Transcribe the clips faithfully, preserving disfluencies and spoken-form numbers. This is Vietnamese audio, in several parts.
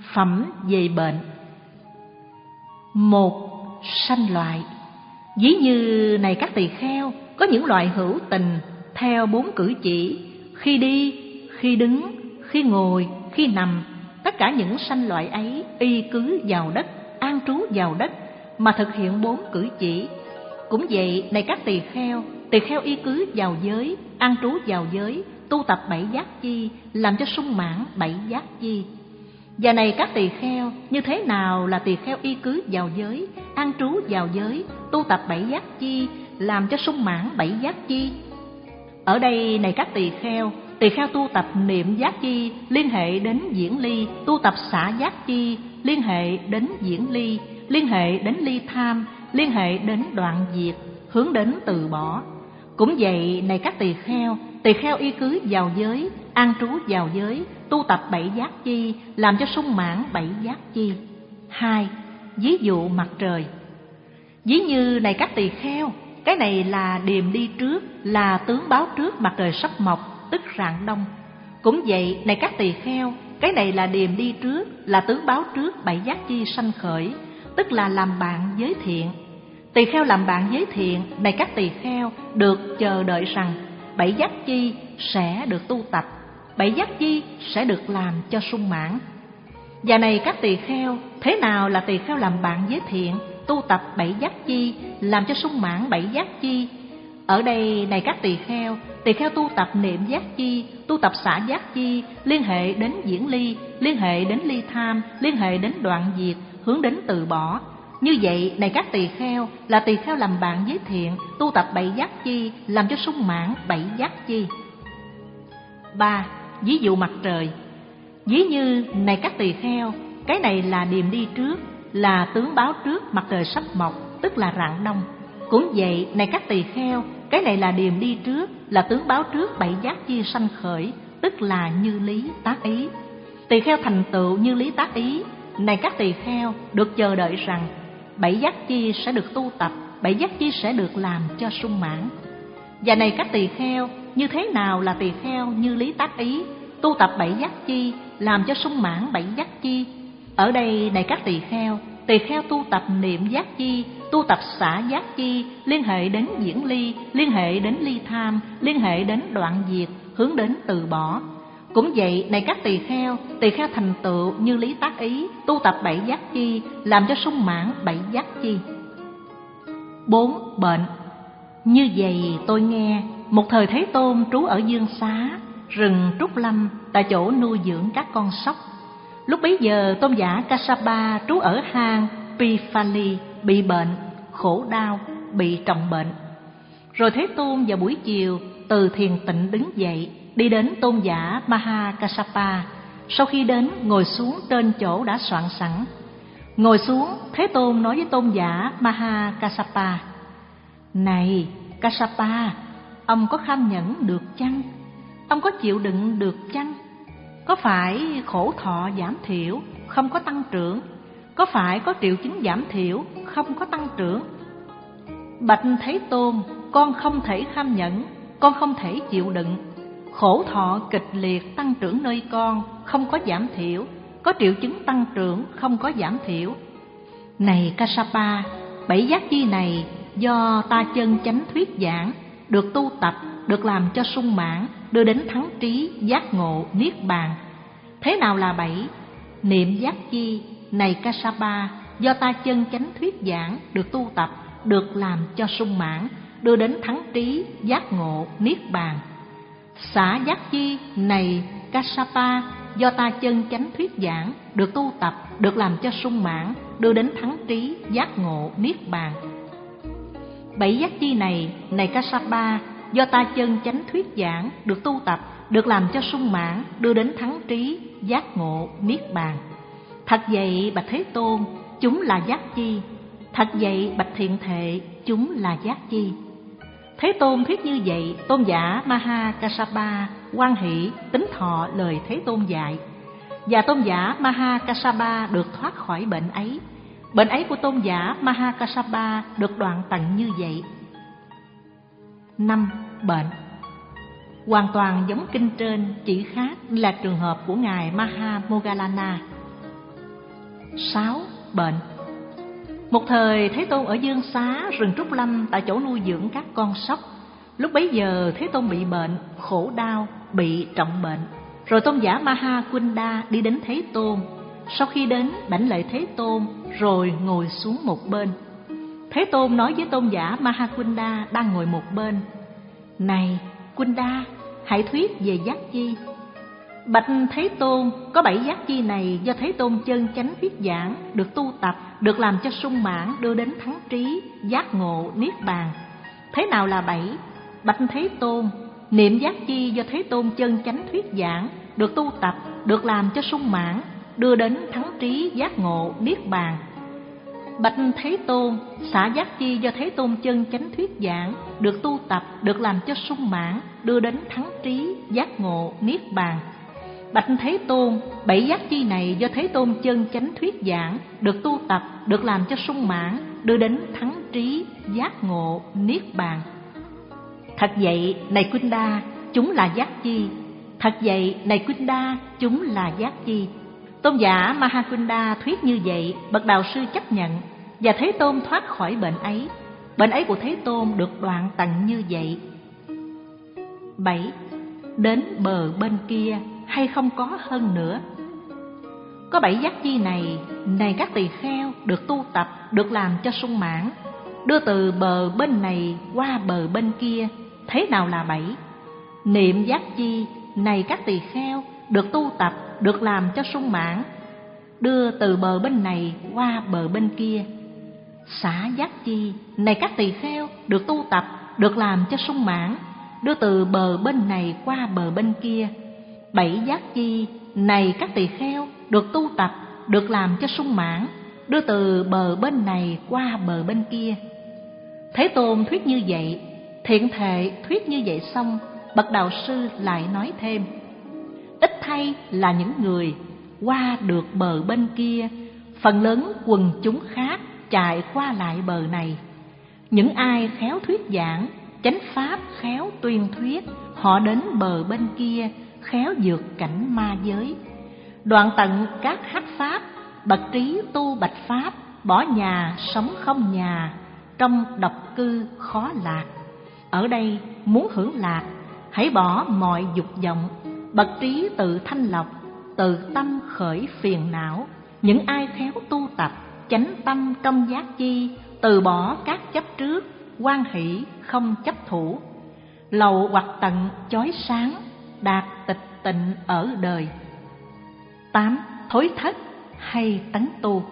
Phẩm về bệnh. Một, sanh loại. Ví như này các tỳ kheo, có những loại hữu tình theo bốn cử chỉ: khi đi, khi đứng, khi ngồi, khi nằm. Tất cả những sanh loại ấy y cứ vào đất, an trú vào đất mà thực hiện bốn cử chỉ. Cũng vậy, này các tỳ kheo, tỳ kheo y cứ vào giới, an trú vào giới, tu tập bảy giác chi, làm cho sung mãn bảy giác chi. Và này các tỳ kheo, như thế nào là tỳ kheo y cứ vào giới, an trú vào giới, tu tập bảy giác chi, làm cho sung mãn bảy giác chi? Ở đây này các tỳ kheo, tỳ kheo tu tập niệm giác chi liên hệ đến diễn ly, tu tập xả giác chi liên hệ đến diễn ly, liên hệ đến ly tham, liên hệ đến đoạn diệt, hướng đến từ bỏ. Cũng vậy, này các tỳ kheo, tỳ kheo y cứ vào giới, an trú vào giới, tu tập bảy giác chi, làm cho sung mãn bảy giác chi. Hai, ví dụ mặt trời. Ví như này các tỳ kheo, cái này là điềm đi trước, là tướng báo trước mặt trời sắp mọc, tức rạng đông. Cũng vậy, này các tỳ kheo, cái này là điềm đi trước, là tướng báo trước bảy giác chi sanh khởi, tức là làm bạn với thiện. Tỳ kheo làm bạn với thiện, này các tỳ kheo, được chờ đợi rằng bảy giác chi sẽ được tu tập, bảy giác chi sẽ được làm cho sung mãn. Và này các tỳ kheo, thế nào là tỳ kheo làm bạn với thiện, tu tập bảy giác chi, làm cho sung mãn bảy giác chi? Ở đây này các tỳ kheo, tỳ kheo tu tập niệm giác chi, tu tập xả giác chi, liên hệ đến diễn ly, liên hệ đến ly tham, liên hệ đến đoạn diệt, hướng đến từ bỏ. Như vậy, này các tỳ kheo, là tỳ kheo làm bạn với thiện, tu tập bảy giác chi, làm cho sung mãn bảy giác chi. Ba, ví dụ mặt trời. Ví như này các tỳ kheo, cái này là điềm đi trước, là tướng báo trước mặt trời sắp mọc, tức là rạng đông. Cũng vậy, này các tỳ kheo, cái này là điềm đi trước, là tướng báo trước bảy giác chi sanh khởi, tức là như lý tác ý. Tỳ kheo thành tựu như lý tác ý, này các tỳ kheo, được chờ đợi rằng bảy giác chi sẽ được tu tập, bảy giác chi sẽ được làm cho sung mãn. Và này các tỳ kheo, như thế nào là tỳ kheo như lý tác ý, tu tập bảy giác chi, làm cho sung mãn bảy giác chi? Ở đây này các tỳ kheo, tỳ kheo tu tập niệm giác chi, tu tập xả giác chi, liên hệ đến diễn ly, liên hệ đến ly tham, liên hệ đến đoạn diệt, hướng đến từ bỏ. Cũng vậy, này các tỳ kheo, tỳ kheo thành tựu như lý tác ý, tu tập bảy giác chi, làm cho sung mãn bảy giác chi. Bốn, bệnh. Như vậy tôi nghe, một thời Thế Tôn trú ở Dương Xá, rừng Trúc Lâm, tại chỗ nuôi dưỡng các con sóc. Lúc bấy giờ tôn giả Kassapa trú ở hang Pipali, bị bệnh, khổ đau, bị trọng bệnh. Rồi Thế Tôn vào buổi chiều từ thiền tịnh đứng dậy, đi đến tôn giả Maha Kassapa. Sau khi đến, ngồi xuống trên chỗ đã soạn sẵn. Ngồi xuống, Thế Tôn nói với tôn giả Maha Kassapa: Này Kassapa, ông có kham nhẫn được chăng? Ông có chịu đựng được chăng? Có phải khổ thọ giảm thiểu, không có tăng trưởng? Có phải có triệu chứng giảm thiểu, không có tăng trưởng? Bạch Thế Tôn, con không thể kham nhẫn, con không thể chịu đựng. Khổ thọ kịch liệt tăng trưởng nơi con, không có giảm thiểu. Có triệu chứng tăng trưởng, không có giảm thiểu. Này Kassapa, bảy giác chi này do ta chân chánh thuyết giảng, được tu tập, được làm cho sung mãn, đưa đến thắng trí, giác ngộ, niết bàn. Thế nào là bảy? Niệm giác chi, này Kassapa, do ta chân chánh thuyết giảng, được tu tập, được làm cho sung mãn, đưa đến thắng trí, giác ngộ, niết bàn. Xả giác chi, này Kassapa, do ta chân chánh thuyết giảng, được tu tập, được làm cho sung mãn, đưa đến thắng trí, giác ngộ, niết bàn. Bảy giác chi này, này Kassapa, do ta chân chánh thuyết giảng, được tu tập, được làm cho sung mãn, đưa đến thắng trí, giác ngộ, niết bàn. Thật vậy bạch Thế Tôn, chúng là giác chi? Thật vậy bạch Thiện Thệ, chúng là giác chi? Thế Tôn thuyết như vậy, tôn giả Maha Kassapa hoan hỷ tín thọ lời Thế Tôn dạy, và tôn giả Maha Kassapa được thoát khỏi bệnh ấy. Bệnh ấy của tôn giả Maha Kassapa được đoạn tận như vậy. Năm, bệnh. Hoàn toàn giống kinh trên, chỉ khác là trường hợp của ngài Maha Moggallana. Sáu. Bệnh. Một thời Thế Tôn ở Dương Xá, rừng Trúc Lâm, tại chỗ nuôi dưỡng các con sóc. Lúc bấy giờ Thế Tôn bị bệnh, khổ đau, bị trọng bệnh. Rồi tôn giả Mahakunda đi đến Thế Tôn. Sau khi đến, đảnh lễ Thế Tôn, rồi ngồi xuống một bên. Thế Tôn nói với tôn giả Mahakunda đang ngồi một bên: Này Kunda, hãy thuyết về giác chi. Bạch Thế Tôn, có bảy giác chi này do Thế Tôn chân chánh thuyết giảng, được tu tập, được làm cho sung mãn, đưa đến thắng trí, giác ngộ, niết bàn. Thế nào là bảy? Bạch Thế Tôn, niệm giác chi do Thế Tôn chân chánh thuyết giảng, được tu tập, được làm cho sung mãn, đưa đến thắng trí, giác ngộ, niết bàn. Bạch Thế Tôn, xả giác chi do Thế Tôn chân chánh thuyết giảng, được tu tập, được làm cho sung mãn, đưa đến thắng trí, giác ngộ, niết bàn. Bạch Thế Tôn, bảy giác chi này do Thế Tôn chân chánh thuyết giảng, được tu tập, được làm cho sung mãn, đưa đến thắng trí, giác ngộ, niết bàn. Thật vậy, này Kunda, chúng là giác chi. Thật vậy, này Kunda, chúng là giác chi. Tôn giả Mahakunda thuyết như vậy, bậc đạo sư chấp nhận, và Thế Tôn thoát khỏi bệnh ấy. Bệnh ấy của Thế Tôn được đoạn tận như vậy. Bảy. Đến bờ bên kia hay không có hơn nữa. Có bảy giác chi này, này các tỳ kheo, được tu tập, được làm cho sung mãn, đưa từ bờ bên này qua bờ bên kia. Thế nào là bảy? Niệm giác chi, này các tỳ kheo, được tu tập, được làm cho sung mãn, đưa từ bờ bên này qua bờ bên kia. Xả giác chi, này các tỳ kheo, được tu tập, được làm cho sung mãn, đưa từ bờ bên này qua bờ bên kia. Bảy giác chi, này các tỳ kheo, được tu tập, được làm cho sung mãn, đưa từ bờ bên này qua bờ bên kia. Thế Tôn thuyết như vậy, thiện thệ thuyết như vậy xong, bậc đạo sư lại nói thêm: Ít thay là những người qua được bờ bên kia, phần lớn quần chúng khác chạy qua lại bờ này. Những ai khéo thuyết giảng, chánh pháp khéo tuyên thuyết, họ đến bờ bên kia, khéo vượt cảnh ma giới, đoạn tận các hắc pháp, bậc trí tu bạch pháp, bỏ nhà sống không nhà, trong độc cư khó lạc. Ở đây muốn hưởng lạc, hãy bỏ mọi dục vọng, bậc trí tự thanh lọc, tự tâm khởi phiền não. Những ai khéo tu tập, chánh tâm trong giác chi, từ bỏ các chấp trước, hoan hỷ không chấp thủ, lậu hoặc tận chói sáng, đạt tịch tịnh ở đời. Tám. Thối thất hay tấn tu.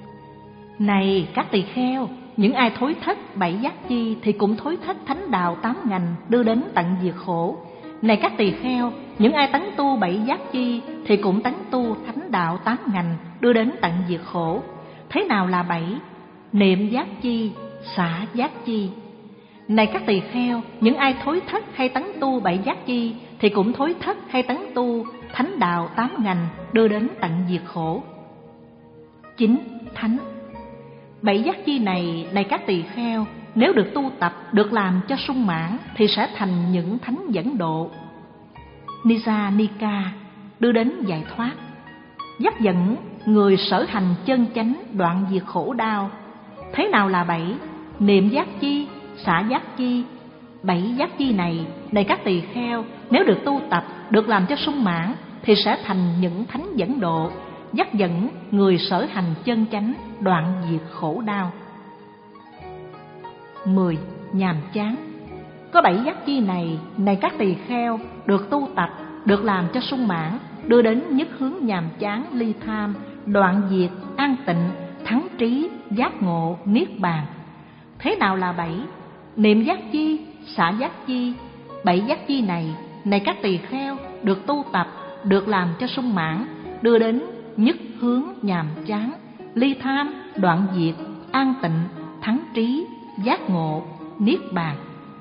Này các tỳ kheo, những ai thối thất bảy giác chi thì cũng thối thất thánh đạo tám ngành, đưa đến tận diệt khổ. Này các tỳ kheo, những ai tấn tu bảy giác chi thì cũng tấn tu thánh đạo tám ngành, đưa đến tận diệt khổ. Thế nào là bảy? Niệm giác chi, xả giác chi. Này các tỳ kheo, những ai thối thất hay tấn tu bảy giác chi thì cũng thối thất hay tấn tu thánh đạo tám ngành, đưa đến tận diệt khổ. Chín. Thánh. Bảy giác chi này, này các tỳ kheo, nếu được tu tập, được làm cho sung mãn thì sẽ thành những thánh dẫn độ. Nija Nika, đưa đến giải thoát, dắt dẫn người sở hành chân chánh, đoạn diệt khổ đau. Thế nào là bảy? Niệm giác chi, xả giác chi. Bảy giác chi này, này các tỳ kheo, nếu được tu tập, được làm cho sung mãn thì sẽ thành những thánh dẫn độ, dắt dẫn người sở hành chân chánh, đoạn diệt khổ đau. Mười. Nhàm chán. Có bảy giác chi này, này các tỳ kheo, được tu tập, được làm cho sung mãn, đưa đến nhất hướng nhàm chán, ly tham, đoạn diệt, an tịnh, thắng trí, giác ngộ, niết bàn. Thế nào là bảy? Niệm giác chi, xả giác chi. Bảy giác chi này, này các tỳ kheo, được tu tập, được làm cho sung mãn, đưa đến nhất hướng nhàm chán, ly tham, đoạn diệt, an tịnh, thắng trí, giác ngộ, niết bàn.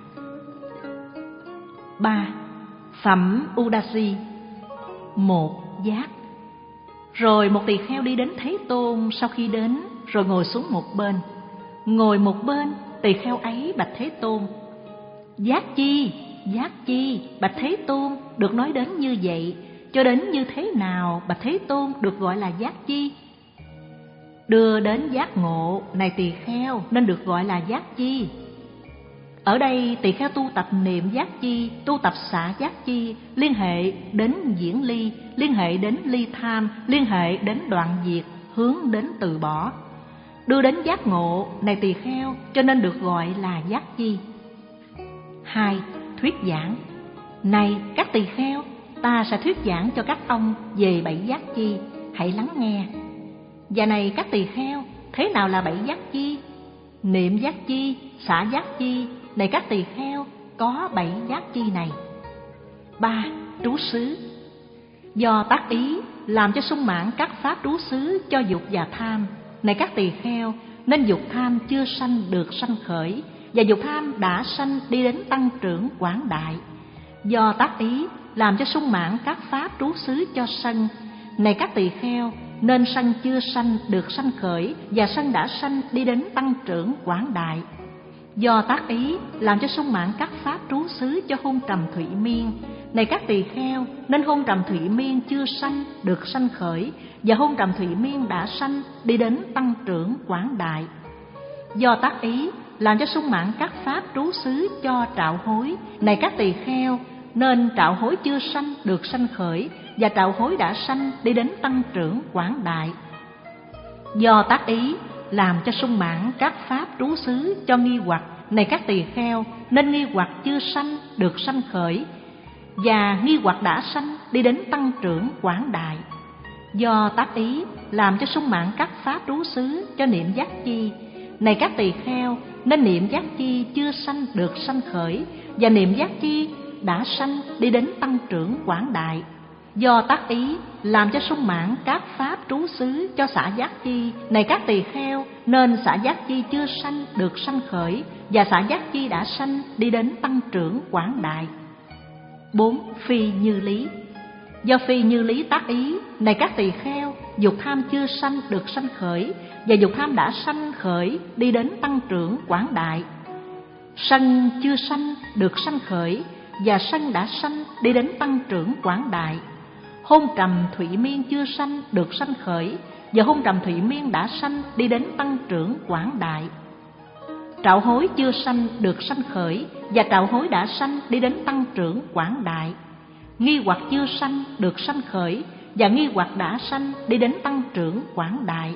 Ba. Phẩm Udasi. Một giác. Rồi một tỳ kheo đi đến Thế Tôn, sau khi đến rồi ngồi xuống một bên. Ngồi một bên, tỳ kheo ấy bạch Thế Tôn: Giác chi, giác chi, bạch Thế Tôn, được nói đến như vậy, cho đến như thế nào bạch Thế Tôn được gọi là giác chi? đưa đến giác ngộ này tỳ kheo nên được gọi là giác chi. Ở đây tỳ kheo tu tập niệm giác chi, tu tập xả giác chi, liên hệ đến diễn ly, liên hệ đến ly tham, liên hệ đến đoạn diệt, hướng đến từ bỏ. Đưa đến giác ngộ này tỳ kheo cho nên được gọi là giác chi. Hai. Thuyết giảng. Này các tỳ kheo, ta sẽ thuyết giảng cho các ông về bảy giác chi, hãy lắng nghe. Và này các tỳ kheo, thế nào là bảy giác chi? Niệm giác chi, xả giác chi, này các tỳ kheo, có bảy giác chi này. Ba. Trú xứ. Do tác ý làm cho sung mãn các pháp trú xứ cho dục và tham, này các tỳ kheo, nên dục tham chưa sanh được sanh khởi, và dục tham đã sanh đi đến tăng trưởng quảng đại. Do tác ý làm cho sung mãn các pháp trú xứ cho sân, này các tỳ kheo, nên sân chưa sanh được sanh khởi, và sân đã sanh đi đến tăng trưởng quảng đại. Do tác ý làm cho sung mãn các pháp trú xứ cho hôn trầm thủy miên, này các tỳ kheo, nên hôn trầm thủy miên chưa sanh được sanh khởi, và hôn trầm thủy miên đã sanh đi đến tăng trưởng quảng đại. Do tác ý làm cho sung mãn các pháp trú xứ cho trạo hối, này các tỳ kheo, nên trạo hối chưa sanh được sanh khởi, và trạo hối đã sanh đi đến tăng trưởng quảng đại. Do tác ý làm cho sung mãn các pháp trú xứ cho nghi hoặc, này các tỳ kheo, nên nghi hoặc chưa sanh được sanh khởi, và nghi hoặc đã sanh đi đến tăng trưởng quảng đại. Do tác ý làm cho sung mãn các pháp trú xứ cho niệm giác chi, này các tỳ kheo, nên niệm giác chi chưa sanh được sanh khởi, và niệm giác chi đã sanh đi đến tăng trưởng quảng đại. Do tác ý làm cho sung mãn các pháp trú xứ cho xả giác chi, này các tỳ kheo, nên xả giác chi chưa sanh được sanh khởi, và xả giác chi đã sanh đi đến tăng trưởng quảng đại. Bốn. Phi như lý. Do phi như lý tác ý, này các tỳ kheo, dục tham chưa sanh được sanh khởi, và dục tham đã sanh khởi đi đến tăng trưởng quảng đại. Sân chưa sanh được sanh khởi, và sân đã sanh đi đến tăng trưởng quảng đại. Hôn trầm thủy miên chưa sanh được sanh khởi, và hôn trầm thủy miên đã sanh đi đến tăng trưởng quảng đại. Trạo hối chưa sanh được sanh khởi, và trạo hối đã sanh đi đến tăng trưởng quảng đại. Nghi hoặc chưa sanh được sanh khởi, và nghi hoặc đã sanh đi đến tăng trưởng quảng đại.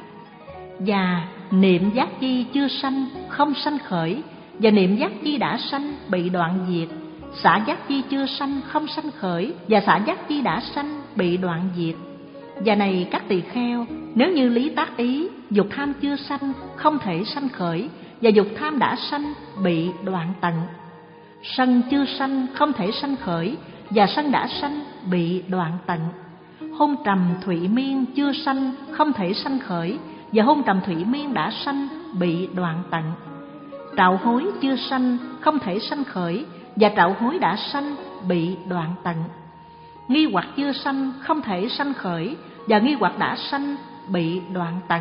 Và niệm giác chi chưa sanh không sanh khởi, và niệm giác chi đã sanh bị đoạn diệt. Xả giác chi chưa sanh không sanh khởi, và xả giác chi đã sanh bị đoạn diệt. Và này các tỳ kheo, nếu như lý tác ý, dục tham chưa sanh không thể sanh khởi, và dục tham đã sanh bị đoạn tận. Sân chưa sanh không thể sanh khởi, và sân đã sanh bị đoạn tận. Hôn trầm thủy miên chưa sanh không thể sanh khởi, và hôn trầm thủy miên đã sanh bị đoạn tận. Trạo hối chưa sanh không thể sanh khởi, và trạo hối đã sanh bị đoạn tận. Nghi hoặc chưa sanh không thể sanh khởi, và nghi hoặc đã sanh bị đoạn tận.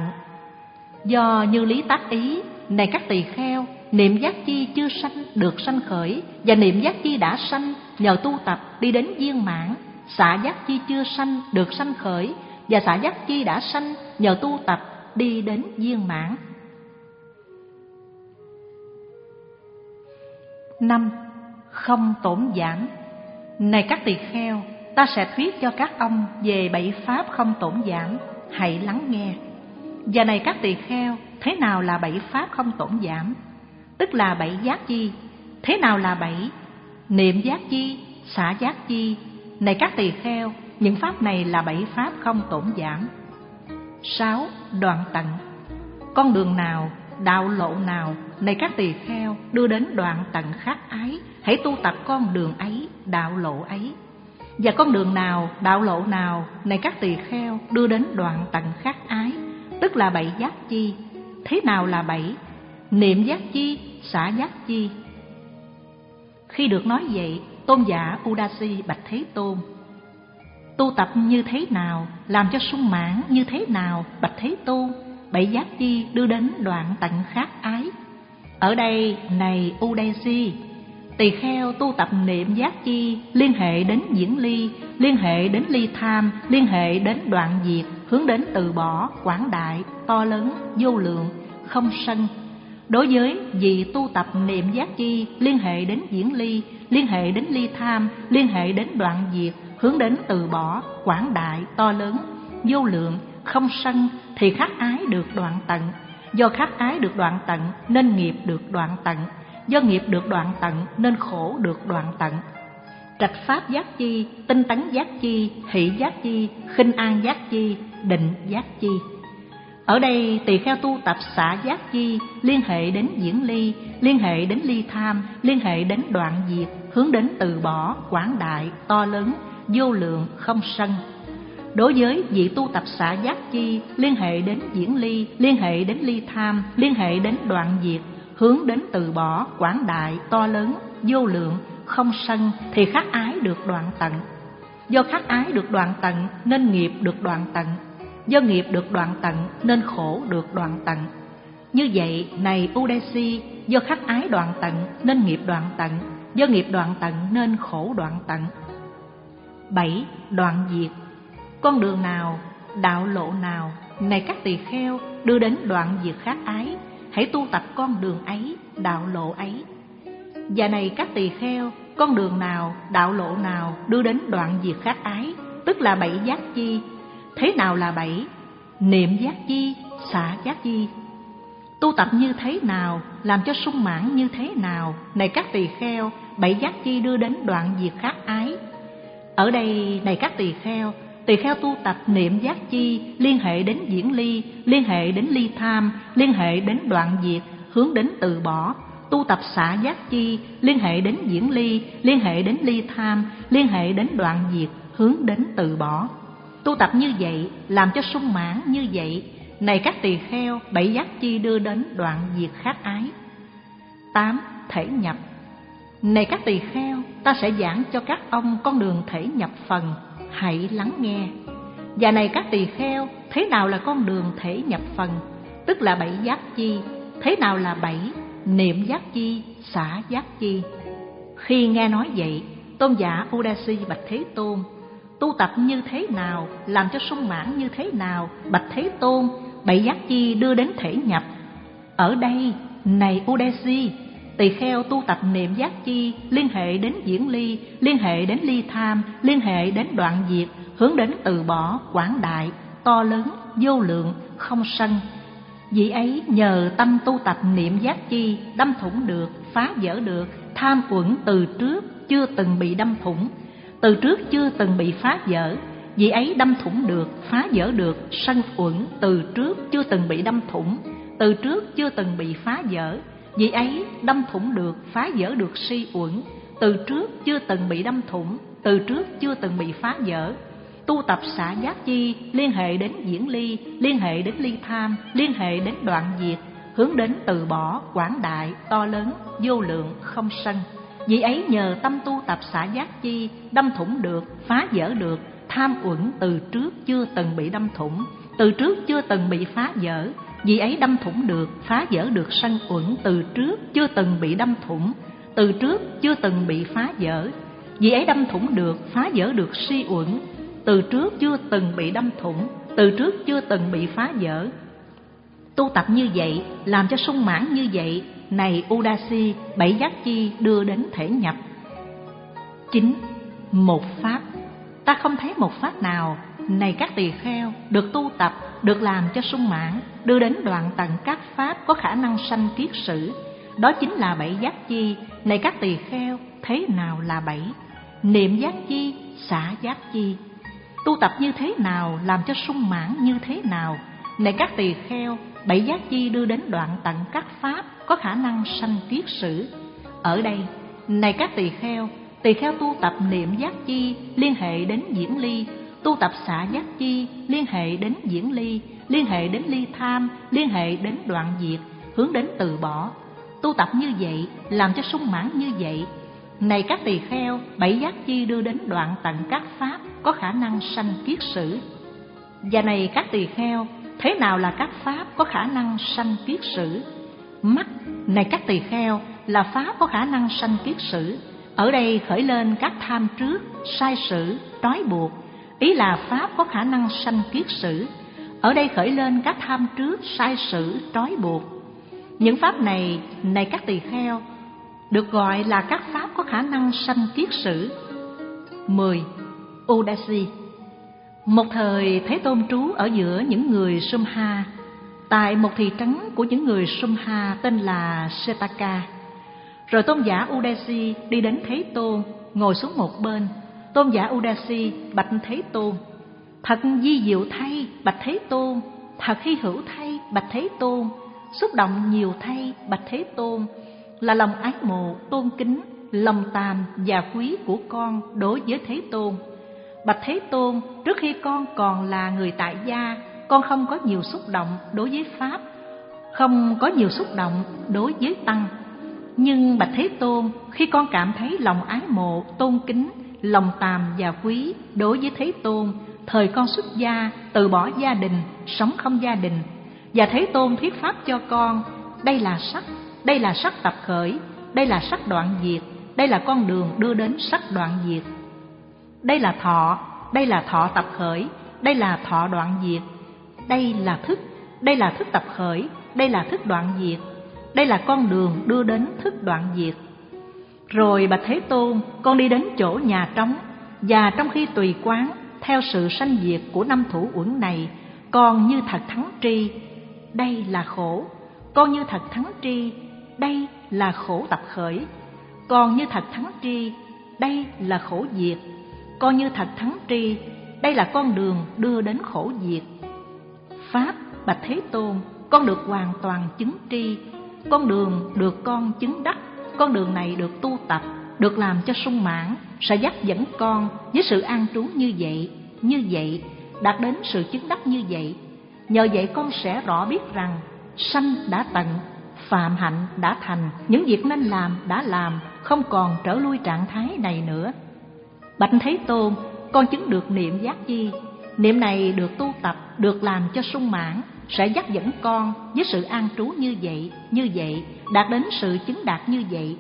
Do như lý tác ý, này các tỳ kheo, niệm giác chi chưa sanh được sanh khởi, và niệm giác chi đã sanh nhờ tu tập đi đến viên mãn. Xả giác chi chưa sanh được sanh khởi, và xả giác chi đã sanh nhờ tu tập đi đến viên mãn. Năm. Không tổn giảm. Này các tỳ kheo, ta sẽ thuyết cho các ông về bảy pháp không tổn giảm, hãy lắng nghe. Và này các tỳ kheo, thế nào là bảy pháp không tổn giảm? Tức là bảy giác chi. Thế nào là bảy? Niệm giác chi, xả giác chi. Này các tỳ kheo, những pháp này là bảy pháp không tổn giảm. Sáu. Đoạn tận. Con đường nào, đạo lộ nào, này các tỳ kheo, đưa đến đoạn tận khát ái, hãy tu tập con đường ấy, đạo lộ ấy. Và con đường nào, đạo lộ nào, này các tỳ kheo, đưa đến đoạn tận khát ái, tức là bảy giác chi. Thế nào là bảy? Niệm giác chi, xả giác chi. Khi được nói vậy, tôn giả Udasi bạch Thế Tôn: tu tập như thế nào, làm cho sung mãn như thế nào, bạch Thế Tôn? Bảy giác chi đưa đến đoạn tận khát ái. Ở đây, này Udasi, tỳ kheo tu tập niệm giác chi, liên hệ đến diễn ly, liên hệ đến ly tham, liên hệ đến đoạn diệt, hướng đến từ bỏ, quảng đại, to lớn, vô lượng, không sân. Đối với vị tu tập niệm giác chi, liên hệ đến diễn ly, liên hệ đến ly tham, liên hệ đến đoạn diệt, hướng đến từ bỏ, quảng đại, to lớn, vô lượng, không sân, thì khắc ái được đoạn tận. Do khắc ái được đoạn tận nên nghiệp được đoạn tận. Do nghiệp được đoạn tận nên khổ được đoạn tận. Trạch pháp giác chi, tinh tấn giác chi, hỷ giác chi, khinh an giác chi, định giác chi. Ở đây tỳ kheo tu tập xả giác chi, liên hệ đến diễn ly, liên hệ đến ly tham, liên hệ đến đoạn diệt, hướng đến từ bỏ, quảng đại, to lớn, vô lượng, không sân. Đối với vị tu tập xả giác chi, liên hệ đến diễn ly, liên hệ đến ly tham, liên hệ đến đoạn diệt, hướng đến từ bỏ, quảng đại, to lớn, vô lượng, không sân, thì khắc ái được đoạn tận. Do khắc ái được đoạn tận nên nghiệp được đoạn tận. Do nghiệp được đoạn tận nên khổ được đoạn tận. Như vậy, này Udasi, do khắc ái đoạn tận nên nghiệp đoạn tận. Do nghiệp đoạn tận nên khổ đoạn tận. Bảy. Đoạn diệt. Con đường nào, đạo lộ nào, này các tỳ kheo, đưa đến đoạn diệt khắc ái, hãy tu tập con đường ấy, đạo lộ ấy. Và này các tỳ kheo, con đường nào, đạo lộ nào đưa đến đoạn diệt khắc ái, tức là bảy giác chi. Thế nào là bảy? Niệm giác chi, xả giác chi. Tu tập như thế nào, làm cho sung mãn như thế nào, này các tỳ kheo, bảy giác chi đưa đến đoạn diệt khắc ái. Ở đây, này các tỳ kheo, tỳ kheo tu tập niệm giác chi, liên hệ đến diễn ly, liên hệ đến ly tham, liên hệ đến đoạn diệt, hướng đến từ bỏ. Tu tập xả giác chi, liên hệ đến diễn ly, liên hệ đến ly tham, liên hệ đến đoạn diệt, hướng đến từ bỏ. Tu tập như vậy, làm cho sung mãn như vậy, này các tỳ kheo, bảy giác chi đưa đến đoạn diệt khắc ái. Tám. Thể nhập. Này các tỳ kheo, ta sẽ giảng cho các ông con đường thể nhập phần, hãy lắng nghe. Và này các tỳ kheo, thế nào là con đường thể nhập phần, tức là bảy giác chi. Thế nào là bảy? Niệm giác chi, xả giác chi. Khi nghe nói vậy, tôn giả Udasi bạch Thế Tôn: tu tập như thế nào, làm cho sung mãn như thế nào, bạch Thế Tôn, bảy giác chi đưa đến thể nhập. Ở đây, này Udasi, tỳ kheo tu tập niệm giác chi, liên hệ đến diễn ly, liên hệ đến ly tham, liên hệ đến đoạn diệt, hướng đến từ bỏ, quảng đại, to lớn, vô lượng, không sân. Vị ấy nhờ tâm tu tập niệm giác chi, đâm thủng được, phá vỡ được tham uẩn từ trước chưa từng bị đâm thủng, từ trước chưa từng bị phá vỡ. Vị ấy đâm thủng được, phá vỡ được sân uẩn từ trước chưa từng bị đâm thủng, từ trước chưa từng bị phá vỡ. Vị ấy đâm thủng được, phá vỡ được si uẩn, từ trước chưa từng bị đâm thủng, từ trước chưa từng bị phá vỡ. Tu tập xả giác chi, liên hệ đến diễn ly, liên hệ đến ly tham, liên hệ đến đoạn diệt, hướng đến từ bỏ, quảng đại, to lớn, vô lượng, không sân. Vị ấy nhờ tâm tu tập xả giác chi, đâm thủng được, phá vỡ được tham uẩn từ trước chưa từng bị đâm thủng, từ trước chưa từng bị phá vỡ. Vị ấy đâm thủng được, phá vỡ được sân uẩn từ trước chưa từng bị đâm thủng, từ trước chưa từng bị phá vỡ. Vị ấy đâm thủng được, phá vỡ được si uẩn, từ trước chưa từng bị đâm thủng, từ trước chưa từng bị phá vỡ. Tu tập như vậy, làm cho sung mãn như vậy, này Udasi, bảy giác chi đưa đến thể nhập. Chín. Một pháp. Ta không thấy một pháp nào, này các tỳ kheo, được tu tập, được làm cho sung mãn, đưa đến đoạn tận các pháp có khả năng sanh kiết sử. Đó chính là bảy giác chi, này các tỳ kheo, thế nào là bảy? Niệm giác chi, xả giác chi. Tu tập như thế nào, làm cho sung mãn như thế nào, này các tỳ kheo, bảy giác chi đưa đến đoạn tận các pháp có khả năng sanh kiết sử. Ở đây, này các tỳ kheo, tỳ kheo tu tập niệm giác chi, liên hệ đến diễn ly, tu tập xả giác chi, liên hệ đến diễn ly, liên hệ đến ly tham, liên hệ đến đoạn diệt, hướng đến từ bỏ. Tu tập như vậy, làm cho sung mãn như vậy, này các tỳ kheo, bảy giác chi đưa đến đoạn tận các pháp có khả năng sanh kiết sử. Và này các tỳ kheo, thế nào là các pháp có khả năng sanh kiết sử? Mắt. Này các tỳ kheo, là pháp có khả năng sanh kiết sử. Ở đây khởi lên các tham trước, sai sử, trói buộc, ý là pháp có khả năng sanh kiết sử. Ở đây khởi lên các tham trước, sai sử, trói buộc. Những pháp này, này các tỳ kheo, được gọi là các pháp có khả năng sanh kiết sử. Mười. Udasi. Một thời Thế Tôn trú ở giữa những người Sumha, tại một thị trấn của những người Sumha tên là Setaka. Rồi tôn giả Udasi đi đến Thế Tôn, ngồi xuống một bên. Tôn giả Udasi bạch Thế Tôn: thật vi diệu thay, bạch Thế Tôn. Thật hy hữu thay, bạch Thế Tôn. Xúc động nhiều thay, bạch Thế Tôn. Là lòng ái mộ, tôn kính, lòng tàm và quý của con đối với Thế Tôn. Bạch Thế Tôn, trước khi con còn là người tại gia, con không có nhiều xúc động đối với pháp, không có nhiều xúc động đối với tăng. Nhưng bạch Thế Tôn, khi con cảm thấy lòng ái mộ, tôn kính, lòng tàm và quý đối với Thế Tôn, thời con xuất gia, từ bỏ gia đình, sống không gia đình, và Thế Tôn thuyết pháp cho con: đây là sắc, đây là sắc tập khởi, đây là sắc đoạn diệt, đây là con đường đưa đến sắc đoạn diệt. Đây là thọ, đây là thọ tập khởi, đây là thọ đoạn diệt. Đây là thức, đây là thức tập khởi, đây là thức đoạn diệt. Đây là con đường đưa đến thức đoạn diệt. Rồi bạch Thế Tôn, con đi đến chỗ nhà trống, và trong khi tùy quán theo sự sanh diệt của năm thủ uẩn này, con như thật thắng tri, đây là khổ. Con như thật thắng tri, đây là khổ tập khởi. Con như thật thắng tri, đây là khổ diệt. Con như thật thắng tri, đây là con đường đưa đến khổ diệt. Pháp bạch Thế Tôn, con được hoàn toàn chứng tri. Con đường được con chứng đắc, con đường này được tu tập, được làm cho sung mãn, sẽ dắt dẫn con với sự an trú như vậy, như vậy, đạt đến sự chứng đắc như vậy. Nhờ vậy con sẽ rõ biết rằng sanh đã tận, phạm hạnh đã thành, những việc nên làm đã làm, không còn trở lui trạng thái này nữa. Bạch Thế Tôn, con chứng được niệm giác chi. Niệm này được tu tập, được làm cho sung mãn, sẽ dắt dẫn con với sự an trú như vậy, như vậy, đạt đến sự chứng đạt như vậy.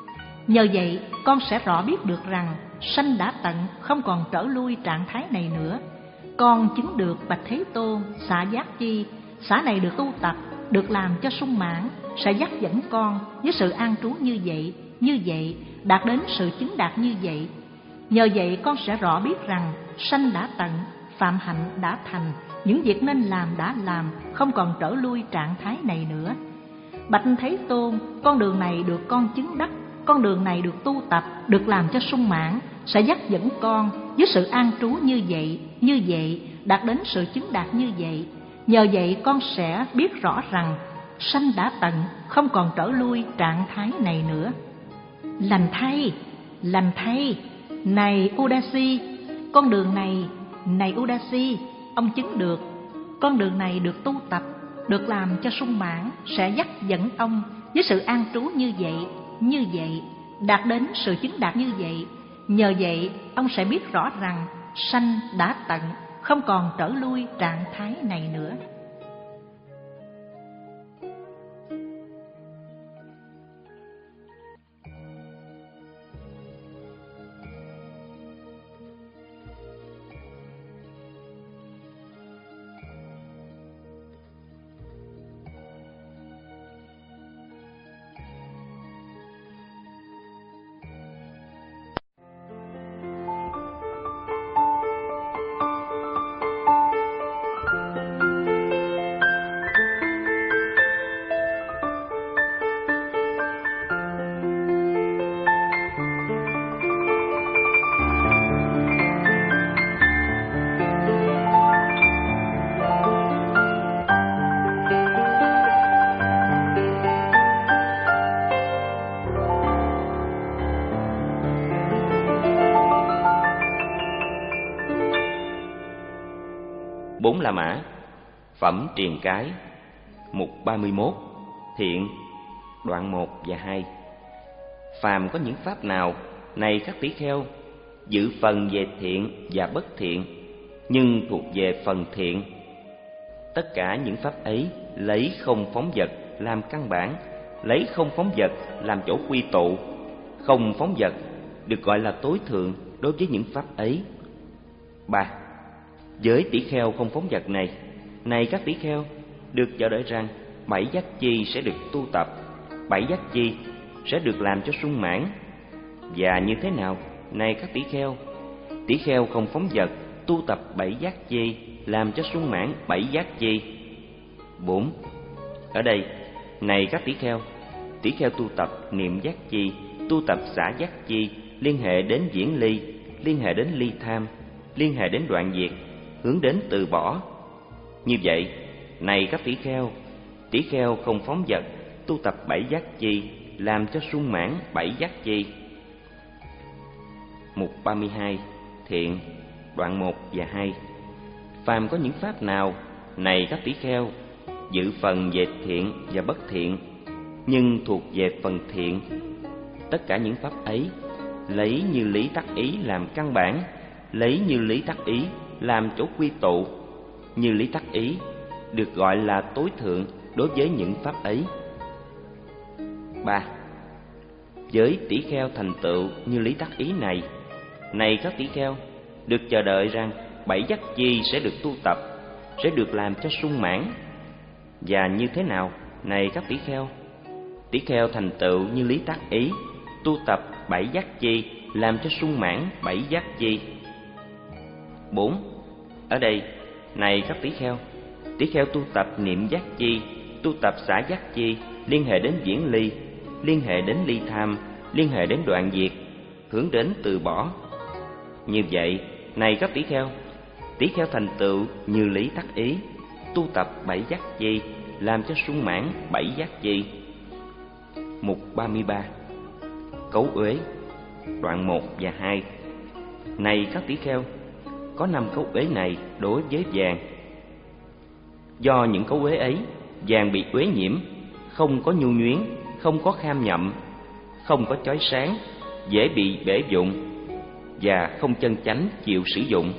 Nhờ vậy, con sẽ rõ biết được rằng sanh đã tận, không còn trở lui trạng thái này nữa. Con chứng được bạch Thế Tôn, xả giác chi. Xả này được tu tập, được làm cho sung mãn, sẽ dắt dẫn con với sự an trú như vậy, như vậy, đạt đến sự chứng đạt như vậy. Nhờ vậy con sẽ rõ biết rằng sanh đã tận, phạm hạnh đã thành, những việc nên làm đã làm, không còn trở lui trạng thái này nữa. Bạch Thế Tôn, con đường này được con chứng đắc, con đường này được tu tập, được làm cho sung mãn, sẽ dắt dẫn con với sự an trú như vậy, như vậy, đạt đến sự chứng đạt như vậy. Nhờ vậy con sẽ biết rõ rằng sanh đã tận, không còn trở lui trạng thái này nữa. Lành thay, lành thay, này Udasi, con đường này, này Udasi, ông chứng được. Con đường này được tu tập, được làm cho sung mãn, sẽ dắt dẫn ông với sự an trú như vậy, như vậy, đạt đến sự chứng đạt như vậy. Nhờ vậy ông sẽ biết rõ rằng sanh đã tận, không còn trở lui trạng thái này nữa. Bốn La Mã. Phẩm Triền Cái. Mục ba mươi mốt. Thiện. Đoạn một và hai. Phàm có những pháp nào, này các tỷ kheo, giữ phần về thiện và bất thiện, nhưng thuộc về phần thiện, tất cả những pháp ấy lấy không phóng vật làm căn bản, lấy không phóng vật làm chỗ quy tụ. Không phóng vật được gọi là tối thượng đối với những pháp ấy. Ba. Với tỷ kheo không phóng vật này, này các tỷ kheo, được chờ đợi rằng bảy giác chi sẽ được tu tập, bảy giác chi sẽ được làm cho sung mãn. Và như thế nào, này các tỷ kheo? Tỷ kheo không phóng vật tu tập bảy giác chi, làm cho sung mãn bảy giác chi. Bốn. Ở đây, này các tỷ kheo, tỷ kheo tu tập niệm giác chi, tu tập xả giác chi, liên hệ đến viễn ly, liên hệ đến ly tham, liên hệ đến đoạn diệt, hướng đến từ bỏ. Như vậy, này các tỷ kheo, tỷ kheo không phóng vật tu tập bảy giác chi, làm cho sung mãn bảy giác chi. Mục ba mươi hai. Thiện. Đoạn một và hai. Phàm có những pháp nào, này các tỷ kheo, dự phần về thiện và bất thiện, nhưng thuộc về phần thiện, tất cả những pháp ấy lấy như lý tắc ý làm căn bản, lấy như lý tắc ý làm chỗ quy tụ. Như lý tắc ý được gọi là tối thượng đối với những pháp ấy. Ba. Với tỷ kheo thành tựu như lý tắc ý này, này các tỷ kheo, được chờ đợi rằng bảy giác chi sẽ được tu tập, sẽ được làm cho sung mãn. Và như thế nào, này các tỷ kheo? Tỷ kheo thành tựu như lý tắc ý, tu tập bảy giác chi, làm cho sung mãn bảy giác chi. Bốn. Ở đây, này các tỷ kheo, tỷ kheo tu tập niệm giác chi, tu tập xả giác chi, liên hệ đến viễn ly, liên hệ đến ly tham, liên hệ đến đoạn diệt, hướng đến từ bỏ. Như vậy, này các tỷ kheo, tỷ kheo thành tựu như lý tắc ý, tu tập bảy giác chi, làm cho sung mãn bảy giác chi. Mục ba mươi ba. Cấu uế. Đoạn một và hai. Này các tỷ kheo, có năm cấu uế này đối với vàng. Do những cấu uế ấy, vàng bị uế nhiễm, không có nhu nhuyến, không có kham nhậm, không có chói sáng, dễ bị bể vụn và không chân chánh chịu sử dụng.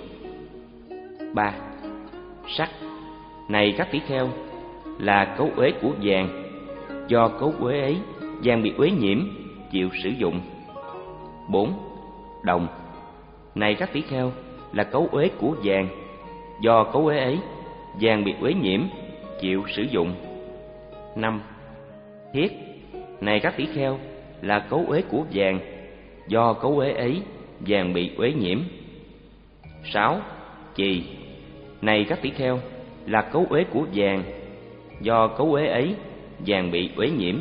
Ba. Sắc. Này các tỷ kheo, là cấu uế của vàng. Do cấu uế ấy, vàng bị uế nhiễm, chịu sử dụng. Bốn. Đồng. Này các tỷ kheo, là cấu uế của vàng. Do cấu uế ấy, vàng bị uế nhiễm, chịu sử dụng. Năm. Thiết. Này các tỷ kheo, là cấu uế của vàng. Do cấu uế ấy, vàng bị uế nhiễm. Sáu. Chì. Này các tỷ kheo, là cấu uế của vàng. Do cấu uế ấy, vàng bị uế nhiễm.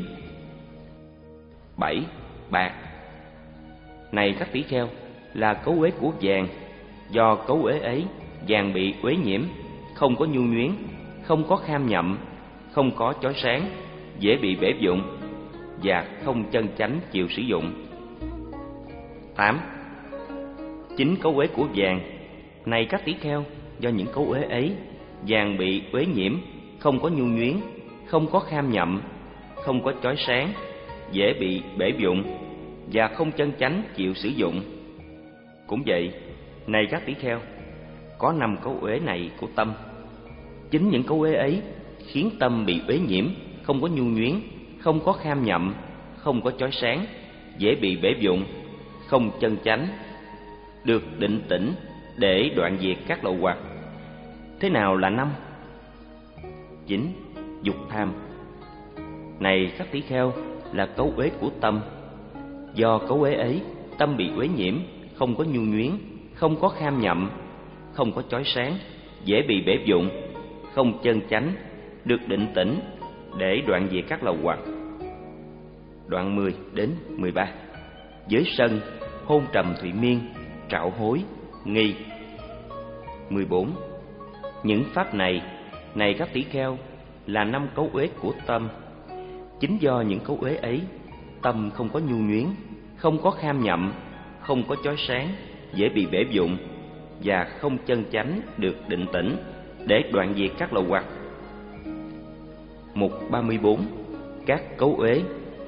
Bảy. Bạc. Này các tỷ kheo, là cấu uế của vàng. Do cấu uế ấy, vàng bị uế nhiễm, không có nhu nhuyến, không có kham nhậm, không có chói sáng, dễ bị bể vụn và không chân chánh chịu sử dụng. Tám. Chính cấu uế của vàng. Này các tỷ kheo, do những cấu uế ấy, vàng bị uế nhiễm, không có nhu nhuyến, không có kham nhậm, không có chói sáng, dễ bị bể vụn và không chân chánh chịu sử dụng. Cũng vậy, này các tỷ kheo, có năm cấu uế này của tâm. Chính những cấu uế ấy khiến tâm bị uế nhiễm, không có nhu nhuyến, không có kham nhậm, không có chói sáng, dễ bị bể vụn, không chân chánh, được định tĩnh để đoạn diệt các lậu hoặc. Thế nào là năm? Chính dục tham. Này các tỷ kheo, là cấu uế của tâm. Do cấu uế ấy, tâm bị uế nhiễm, không có nhu nhuyến, không có kham nhậm, không có chói sáng, dễ bị bể vụn, không chân chánh, được định tĩnh để đoạn diệt các lậu hoặc. Đoạn mười đến mười ba. Giới sân, hôn trầm thụy miên, trạo hối, nghi. Mười bốn. Những pháp này, này các tỷ kheo, là năm cấu uế của tâm. Chính do những cấu uế ấy, tâm không có nhu nhuyến, không có kham nhậm, không có chói sáng, dễ bị bể vụn và không chân chánh được định tĩnh để đoạn diệt các lậu hoặc. Mục ba mươi bốn. Các cấu uế.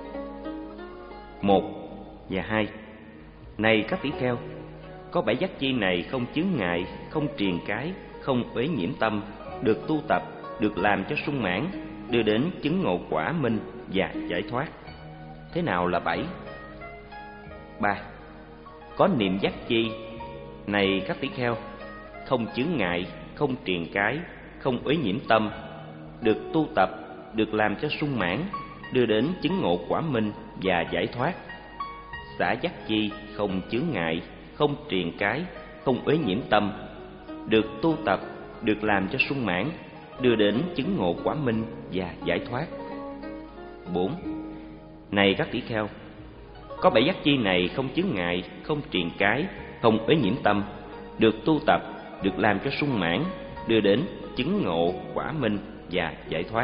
Một và hai. Này các tỷ kheo, có bảy giác chi này không chướng ngại, không triền cái, không uế nhiễm tâm, được tu tập, được làm cho sung mãn, đưa đến chứng ngộ quả minh và giải thoát. Thế nào là bảy? Ba. Có niệm giác chi, này các tỷ kheo, không chướng ngại, không triền cái, không uế nhiễm tâm, được tu tập, được làm cho sung mãn, đưa đến chứng ngộ quả minh và giải thoát. Xả giác chi, không chướng ngại, không triền cái, không uế nhiễm tâm, được tu tập, được làm cho sung mãn, đưa đến chứng ngộ quả minh và giải thoát. Bốn. Này các tỷ kheo, có bảy giác chi này không chướng ngại, không triền cái, không uế nhiễm tâm, được tu tập, được làm cho sung mãn, đưa đến chứng ngộ quả minh và giải thoát.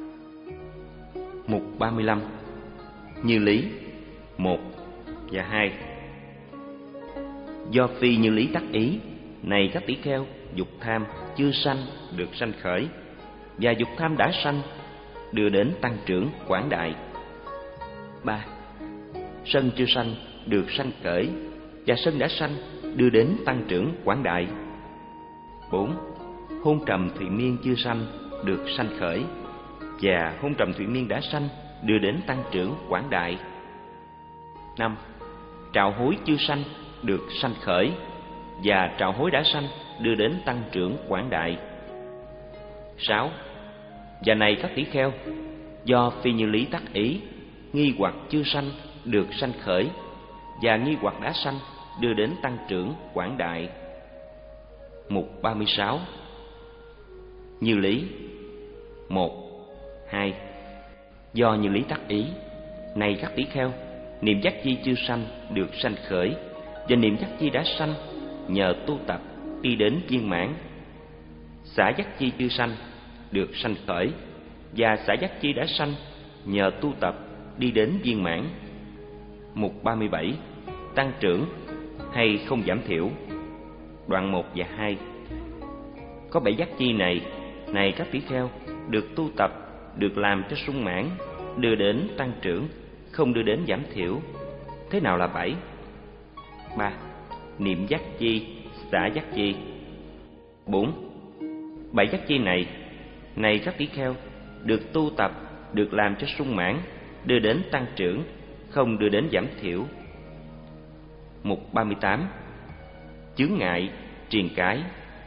Mục ba mươi lăm. Như lý một và hai. Do phi như lý tác ý, này các tỷ kheo, dục tham chưa sanh được sanh khởi, và dục tham đã sanh đưa đến tăng trưởng quảng đại. Ba. Sân chưa sanh được sanh khởi, và sân đã sanh đưa đến tăng trưởng quảng đại. Bốn. Hôn trầm thụy miên chưa sanh được sanh khởi, và hôn trầm thụy miên đã sanh đưa đến tăng trưởng quảng đại. Năm. Trạo hối chưa sanh được sanh khởi, và trạo hối đã sanh đưa đến tăng trưởng quảng đại. Sáu. Và này các tỷ kheo, do phi như lý tác ý, nghi hoặc chưa sanh được sanh khởi, và nghi hoặc đã sanh đưa đến tăng trưởng quảng đại. Mục ba mươi sáu. Như lý một, hai. Do như lý tác ý, này các tỷ kheo, niệm giác chi chưa sanh được sanh khởi, và niệm giác chi đã sanh nhờ tu tập đi đến viên mãn. Xả giác chi chưa sanh được sanh khởi, và xả giác chi đã sanh nhờ tu tập đi đến viên mãn. Mục ba mươi bảy. Tăng trưởng hay không giảm thiểu. Đoạn một và hai. Có bảy giác chi này, này các tỷ kheo, được tu tập, được làm cho sung mãn, đưa đến tăng trưởng, không đưa đến giảm thiểu. Thế nào là bảy? Ba. Niệm giác chi, xả giác chi. Bốn. Bảy giác chi này, này các tỷ kheo, được tu tập, được làm cho sung mãn, đưa đến tăng trưởng, không đưa đến giảm thiểu. Mục ba mươi tám. Chướng ngại, triền cái.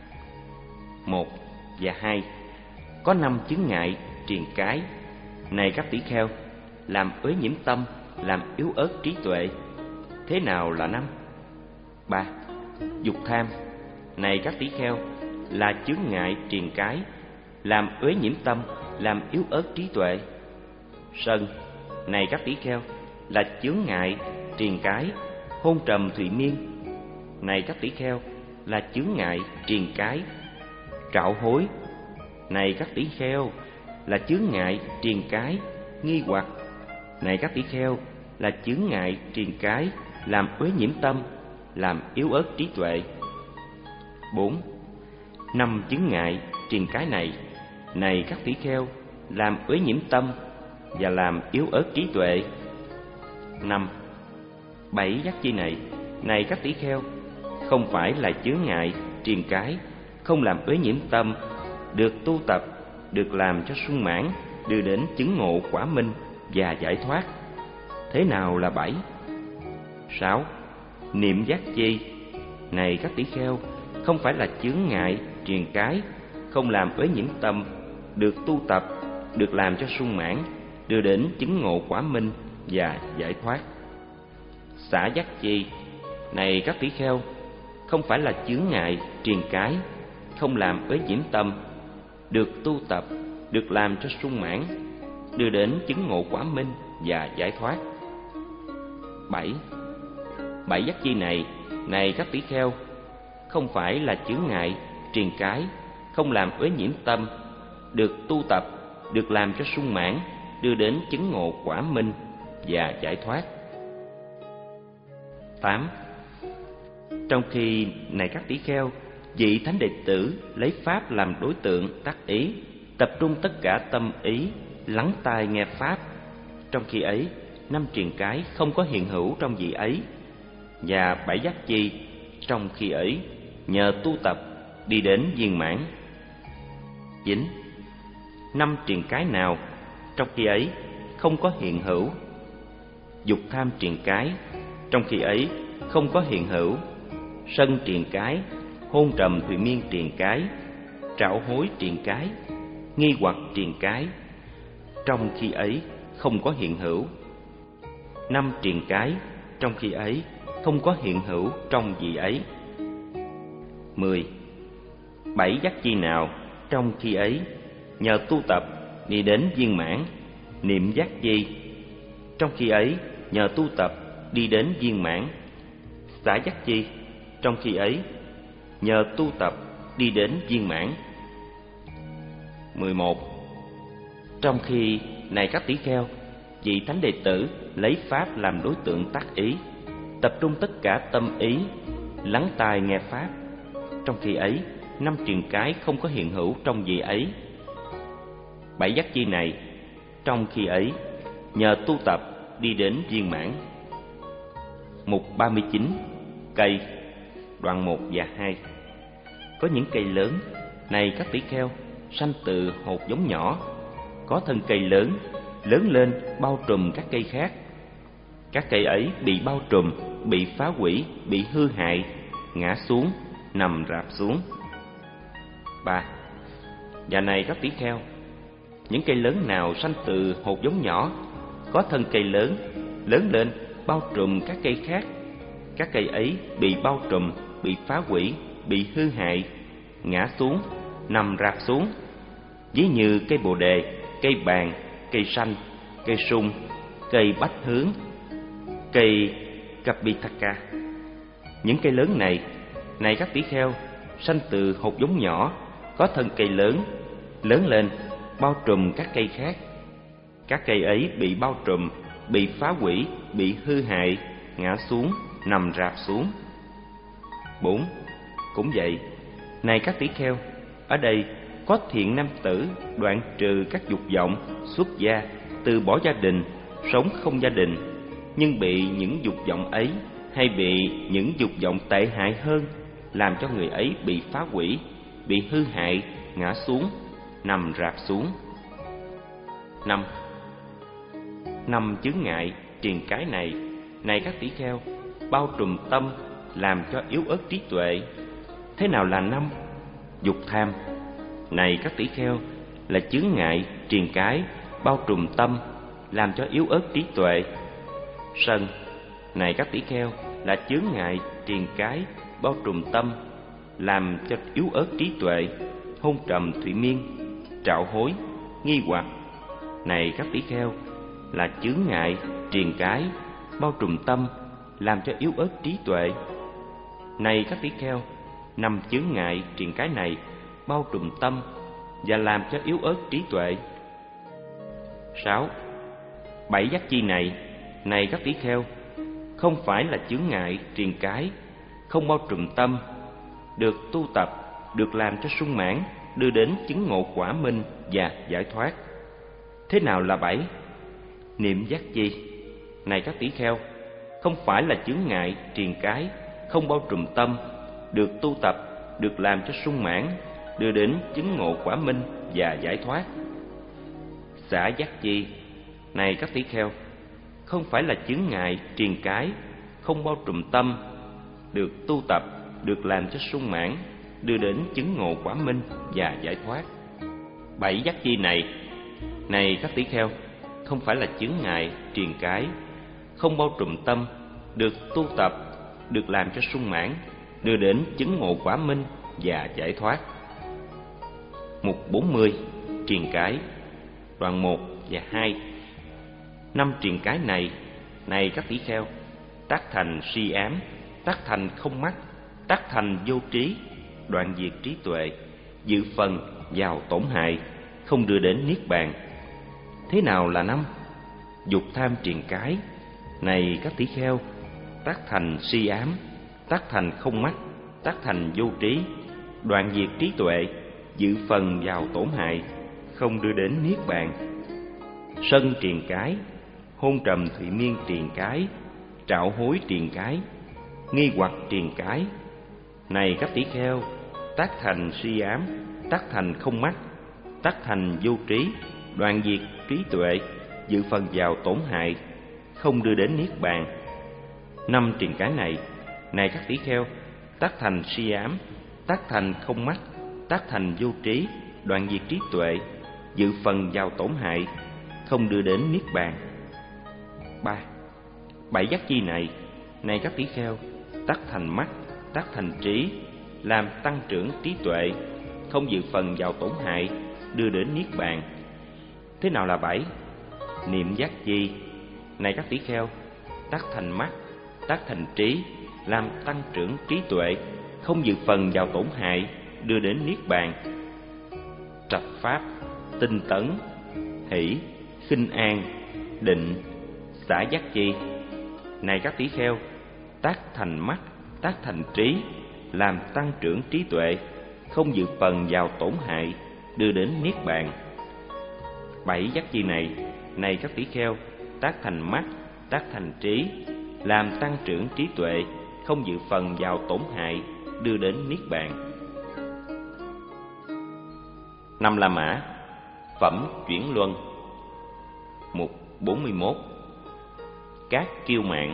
Một và hai. Có năm chướng ngại, triền cái, này các tỷ kheo, làm uế nhiễm tâm, làm yếu ớt trí tuệ. Thế nào là năm? Ba. Dục tham, này các tỷ kheo, là chướng ngại triền cái, làm uế nhiễm tâm, làm yếu ớt trí tuệ. Sân, này các tỷ kheo, là chướng ngại triền cái, hôn trầm thụy miên, này các tỷ kheo, là chướng ngại triền cái. Trạo hối, này các tỷ kheo, là chướng ngại triền cái, nghi hoặc, này các tỷ kheo, là chướng ngại triền cái, làm uế nhiễm tâm, làm yếu ớt trí tuệ. Bốn. Năm chướng ngại triền cái này, này các tỷ kheo, làm uế nhiễm tâm và làm yếu ớt trí tuệ. Năm. Bảy giác chi này, này các tỷ kheo, không phải là chướng ngại triền cái, không làm uế nhiễm tâm, được tu tập, được làm cho sung mãn, đưa đến chứng ngộ quả minh và giải thoát. Thế nào là bảy? Sáu. Niệm giác chi, này các tỷ kheo, không phải là chướng ngại triền cái, không làm uế nhiễm tâm, được tu tập, được làm cho sung mãn, đưa đến chứng ngộ quả minh và giải thoát. Xả giác chi, này các tỷ kheo, không phải là chướng ngại triền cái, không làm uế nhiễm tâm, được tu tập, được làm cho sung mãn, đưa đến chứng ngộ quả minh và giải thoát. Bảy. Bảy giác chi này, này các tỷ kheo, không phải là chướng ngại triền cái, không làm uế nhiễm tâm, được tu tập, được làm cho sung mãn, đưa đến chứng ngộ quả minh và giải thoát. Tám. Trong khi, này các tỷ kheo, vị thánh đệ tử lấy pháp làm đối tượng tác ý, tập trung tất cả tâm ý, lắng tai nghe pháp. Trong khi ấy, năm triền cái không có hiện hữu trong vị ấy, và bảy giác chi trong khi ấy nhờ tu tập đi đến viên mãn. Chín. Năm triền cái nào trong khi ấy không có hiện hữu. Dục tham triền cái, trong khi ấy không có hiện hữu. Sân triền cái, hôn trầm thụy miên triền cái, trạo hối triền cái, nghi hoặc triền cái, trong khi ấy không có hiện hữu. Năm triền cái, trong khi ấy không có hiện hữu trong vị ấy. Mười. Bảy giác chi nào trong khi ấy nhờ tu tập đi đến viên mãn, niệm giác chi, trong khi ấy nhờ tu tập đi đến viên mãn, xả giác chi, trong khi ấy nhờ tu tập đi đến viên mãn. Mười một. Trong khi này các tỷ kheo, vị thánh đệ tử lấy pháp làm đối tượng tác ý, tập trung tất cả tâm ý, lắng tai nghe pháp, trong khi ấy năm triền cái không có hiện hữu trong vị ấy. Bảy giác chi này, trong khi ấy nhờ tu tập đi đến viên mãn. Mục ba mươi chín. Cây. Đoạn một và hai. Có những cây lớn, này các tỷ kheo, sanh từ hột giống nhỏ, có thân cây lớn, lớn lên bao trùm các cây khác. Các cây ấy bị bao trùm, bị phá hủy, bị hư hại, ngã xuống, nằm rạp xuống. Ba. Và này các tỷ kheo, những cây lớn nào sanh từ hột giống nhỏ, có thân cây lớn, lớn lên bao trùm các cây khác. Các cây ấy bị bao trùm, bị phá hủy, bị hư hại, ngã xuống, nằm rạp xuống. Ví như cây bồ đề, cây bàng, cây xanh, cây sung, cây bách hướng, cây kapithaka. Những cây lớn này, này các tỷ kheo, sanh từ hột giống nhỏ, có thân cây lớn, lớn lên bao trùm các cây khác. Các cây ấy bị bao trùm, bị phá hủy, bị hư hại, ngã xuống, nằm rạp xuống. Bốn. Cũng vậy, này các tỷ kheo, ở đây có thiện nam tử đoạn trừ các dục vọng, xuất gia, từ bỏ gia đình, sống không gia đình, nhưng bị những dục vọng ấy hay bị những dục vọng tệ hại hơn làm cho người ấy bị phá hủy, bị hư hại, ngã xuống, nằm rạp xuống. Năm. Năm chướng ngại triền cái này, này các tỷ kheo, bao trùm tâm, làm cho yếu ớt trí tuệ. Thế nào là năm? Dục tham, này các tỷ kheo, là chướng ngại triền cái, bao trùm tâm, làm cho yếu ớt trí tuệ. Sân, này các tỷ kheo, là chướng ngại triền cái, bao trùm tâm, làm cho yếu ớt trí tuệ. Hôn trầm thụy miên, trạo hối, nghi hoặc, này các tỷ kheo, là chướng ngại triền cái, bao trùm tâm, làm cho yếu ớt trí tuệ. Này các tỷ kheo, năm chướng ngại triền cái này bao trùm tâm và làm cho yếu ớt trí tuệ. Sáu. Bảy giác chi này, này các tỷ kheo, không phải là chướng ngại triền cái, không bao trùm tâm, được tu tập, được làm cho sung mãn, đưa đến chứng ngộ quả minh và giải thoát. Thế nào là bảy? Niệm giác chi, này các tỷ kheo, không phải là chướng ngại triền cái, không bao trùm tâm, được tu tập, được làm cho sung mãn, đưa đến chứng ngộ quả minh và giải thoát. Xả giác chi, này các tỷ kheo, không phải là chướng ngại triền cái, không bao trùm tâm, được tu tập, được làm cho sung mãn, đưa đến chứng ngộ quả minh và giải thoát. Bảy giác chi này, này các tỷ kheo, không phải là chướng ngại triền cái, không bao trùm tâm, được tu tập, được làm cho sung mãn, đưa đến chứng ngộ quả minh và giải thoát. Mục bốn mươi. Triền cái. Đoạn một và hai. Năm triền cái này, này các tỷ kheo, tác thành si ám, tác thành không mắt, tác thành vô trí, đoạn diệt trí tuệ, dự phần vào tổn hại, không đưa đến niết bàn. Thế nào là năm? Dục tham triền cái, này các tỷ kheo, tác thành si ám, tác thành không mắt, tác thành vô trí, đoạn diệt trí tuệ, dự phần vào tổn hại, không đưa đến niết bàn. Sân triền cái, hôn trầm thụy miên triền cái, trạo hối triền cái, nghi hoặc triền cái, này các tỷ kheo, tác thành si ám, tác thành không mắt, tác thành vô trí, đoạn diệt trí tuệ, dự phần vào tổn hại, không đưa đến niết bàn. Năm triền cái này, này các tỷ kheo, tác thành si ám, tác thành không mắt, tác thành vô trí, đoạn diệt trí tuệ, dự phần vào tổn hại, không đưa đến niết bàn. Ba. Bảy giác chi này, này các tỷ kheo, tác thành mắt, tác thành trí, làm tăng trưởng trí tuệ, không dự phần vào tổn hại, đưa đến niết bàn. Thế nào là bảy? Niệm giác chi, này các tỷ kheo, tác thành mắt, tác thành trí, làm tăng trưởng trí tuệ, không dự phần vào tổn hại, đưa đến niết bàn. Trạch pháp, tinh tấn, hỷ, khinh an, định, xả giác chi, này các tỷ kheo, tác thành mắt, tác thành trí, làm tăng trưởng trí tuệ, không dự phần vào tổn hại, đưa đến niết bàn. Bảy giác chi này, này các tỷ kheo, tác thành mắt, tác thành trí, làm tăng trưởng trí tuệ, không dự phần vào tổn hại, đưa đến niết bàn. Năm La Mã, phẩm chuyển luân. Mục bốn mươi mốt. Các kiêu mạng.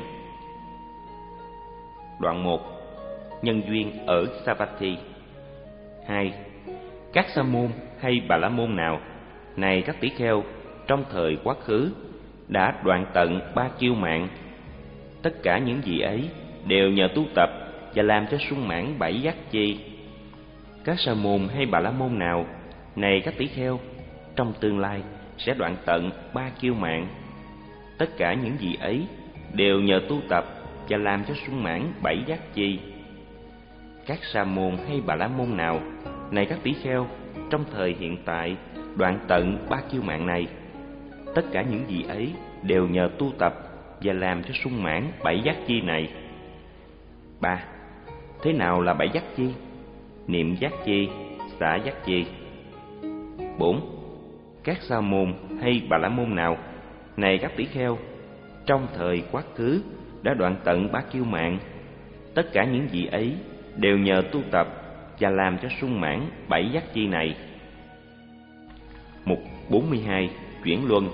Đoạn một. Nhân duyên ở Savatthi. Hai. Các sa môn hay bà la môn nào, này các tỷ kheo, trong thời quá khứ đã đoạn tận ba kiêu mạng. Tất cả những gì ấy đều nhờ tu tập và làm cho sung mãn bảy giác chi. Các sa môn hay bà la môn nào, này các tỷ kheo, trong tương lai sẽ đoạn tận ba kiêu mạng. Tất cả những gì ấy đều nhờ tu tập và làm cho sung mãn bảy giác chi. Các sa môn hay bà la môn nào, này các tỷ kheo, trong thời hiện tại đoạn tận ba kiêu mạng này. Tất cả những gì ấy đều nhờ tu tập và làm cho sung mãn bảy giác chi này. Ba. Thế nào là bảy giác chi? Niệm giác chi, xả giác chi. Bốn. Các sa môn hay bà la môn nào, này các tỷ kheo, trong thời quá khứ đã đoạn tận ba kiêu mạng. Tất cả những gì ấy đều nhờ tu tập và làm cho sung mãn bảy giác chi này. Mục bốn mươi hai. Chuyển luân.